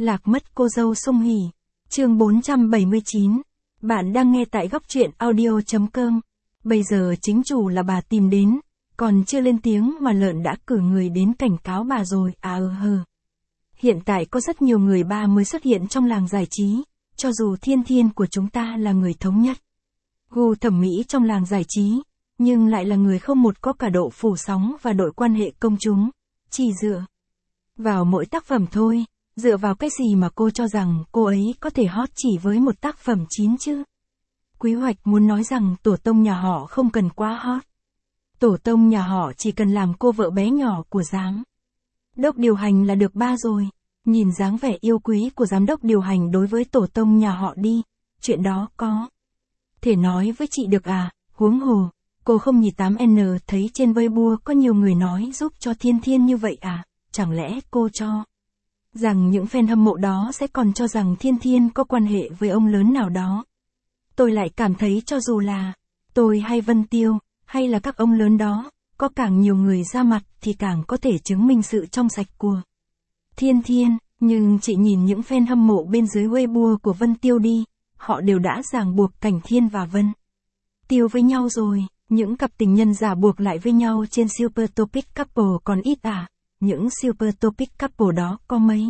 Lạc mất cô dâu Sung Hỉ. Chương 479. Bạn đang nghe tại góc truyện audio.com. Bây giờ chính chủ là bà tìm đến, còn chưa lên tiếng mà lợn đã cử người đến cảnh cáo bà rồi, Hiện tại có rất nhiều người ba mới xuất hiện trong làng giải trí, cho dù Thiên Thiên của chúng ta là người thống nhất. Gu thẩm mỹ trong làng giải trí, nhưng lại là người không một có cả độ phủ sóng và đội quan hệ công chúng, chỉ dựa vào mỗi tác phẩm thôi. Dựa vào cái gì mà cô cho rằng cô ấy có thể hot chỉ với một tác phẩm chín chứ? Quý Hoạch muốn nói rằng tổ tông nhà họ không cần quá hot. Tổ tông nhà họ chỉ cần làm cô vợ bé nhỏ của giám đốc điều hành là được ba rồi. Nhìn dáng vẻ yêu quý của giám đốc điều hành đối với tổ tông nhà họ đi, chuyện đó có thể nói với chị được à? Huống hồ, cô không nhì 8N thấy trên Weibo có nhiều người nói giúp cho Thiên Thiên như vậy à? Chẳng lẽ cô cho rằng những fan hâm mộ đó sẽ còn cho rằng Thiên Thiên có quan hệ với ông lớn nào đó? Tôi lại cảm thấy cho dù là tôi hay Vân Tiêu, hay là các ông lớn đó, có càng nhiều người ra mặt thì càng có thể chứng minh sự trong sạch của Thiên Thiên. Nhưng chị nhìn những fan hâm mộ bên dưới Weibo của Vân Tiêu đi, họ đều đã ràng buộc Cảnh Thiên và Vân Tiêu với nhau rồi. Những cặp tình nhân giả buộc lại với nhau trên Super Topic Couple còn ít à? Những Super Topic Couple đó có mấy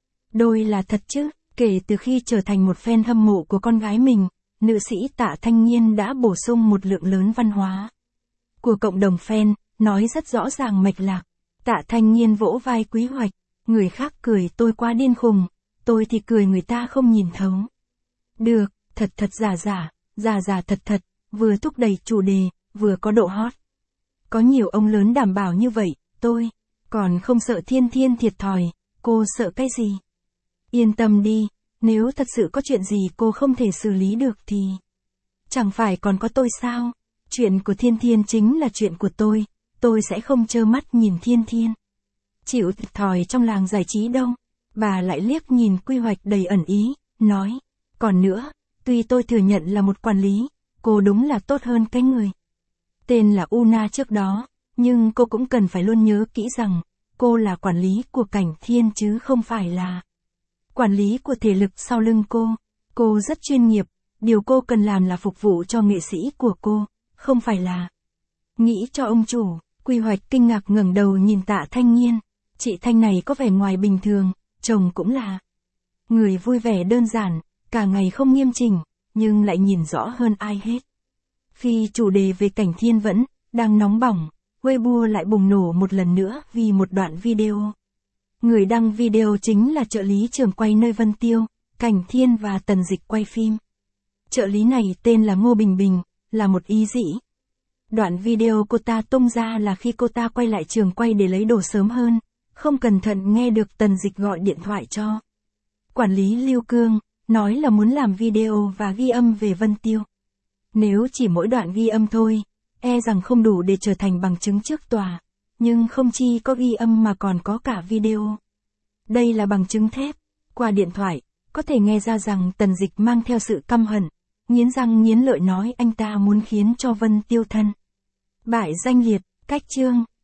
đôi là thật chứ? Kể từ khi trở thành một fan hâm mộ của con gái mình, nữ sĩ Tạ Thanh Nghiên đã bổ sung một lượng lớn văn hóa của cộng đồng fan, nói rất rõ ràng mạch lạc. Tạ Thanh Nghiên vỗ vai Quý Hoạch, người khác cười tôi quá điên khùng, tôi thì cười người ta không nhìn thấu. Được, thật thật giả giả, giả giả thật thật, vừa thúc đẩy chủ đề, vừa có độ hot. Có nhiều ông lớn đảm bảo như vậy, tôi còn không sợ Thiên Thiên thiệt thòi, cô sợ cái gì? Yên tâm đi, nếu thật sự có chuyện gì cô không thể xử lý được thì chẳng phải còn có tôi sao? Chuyện của Thiên Thiên chính là chuyện của tôi sẽ không trơ mắt nhìn Thiên Thiên chịu thiệt thòi trong làng giải trí đâu. Bà lại liếc nhìn Quy Hoạch đầy ẩn ý, nói, còn nữa, tuy tôi thừa nhận là một quản lý, cô đúng là tốt hơn cái người tên là Una trước đó, nhưng cô cũng cần phải luôn nhớ kỹ rằng, cô là quản lý của Cảnh Thiên chứ không phải là quản lý của thể lực sau lưng cô. Cô rất chuyên nghiệp, điều cô cần làm là phục vụ cho nghệ sĩ của cô, không phải là nghĩ cho ông chủ. Quy Hoạch kinh ngạc ngẩng đầu nhìn Tạ Thanh Nghiên, chị Thanh này có vẻ ngoài bình thường, chồng cũng là người vui vẻ đơn giản, cả ngày không nghiêm chỉnh, nhưng lại nhìn rõ hơn ai hết. Khi chủ đề về Cảnh Thiên vẫn đang nóng bỏng, Weibo lại bùng nổ một lần nữa vì một đoạn video. Người đăng video chính là trợ lý trưởng quay nơi Vân Tiêu, Cảnh Thiên và Tần Dịch quay phim. Trợ lý này tên là Ngô Bình Bình, là một y sĩ. Đoạn video cô ta tung ra là khi cô ta quay lại trường quay để lấy đồ sớm hơn, không cẩn thận nghe được Tần Dịch gọi điện thoại cho quản lý Lưu Cương, nói là muốn làm video và ghi âm về Vân Tiêu. Nếu chỉ mỗi đoạn ghi âm thôi, e rằng không đủ để trở thành bằng chứng trước tòa, nhưng không chi có ghi âm mà còn có cả video. Đây là bằng chứng thép. Qua điện thoại, có thể nghe ra rằng Tần Dịch mang theo sự căm hận, nghiến răng nghiến lợi nói anh ta muốn khiến cho Vân Tiêu thân bại danh liệt. Cách chương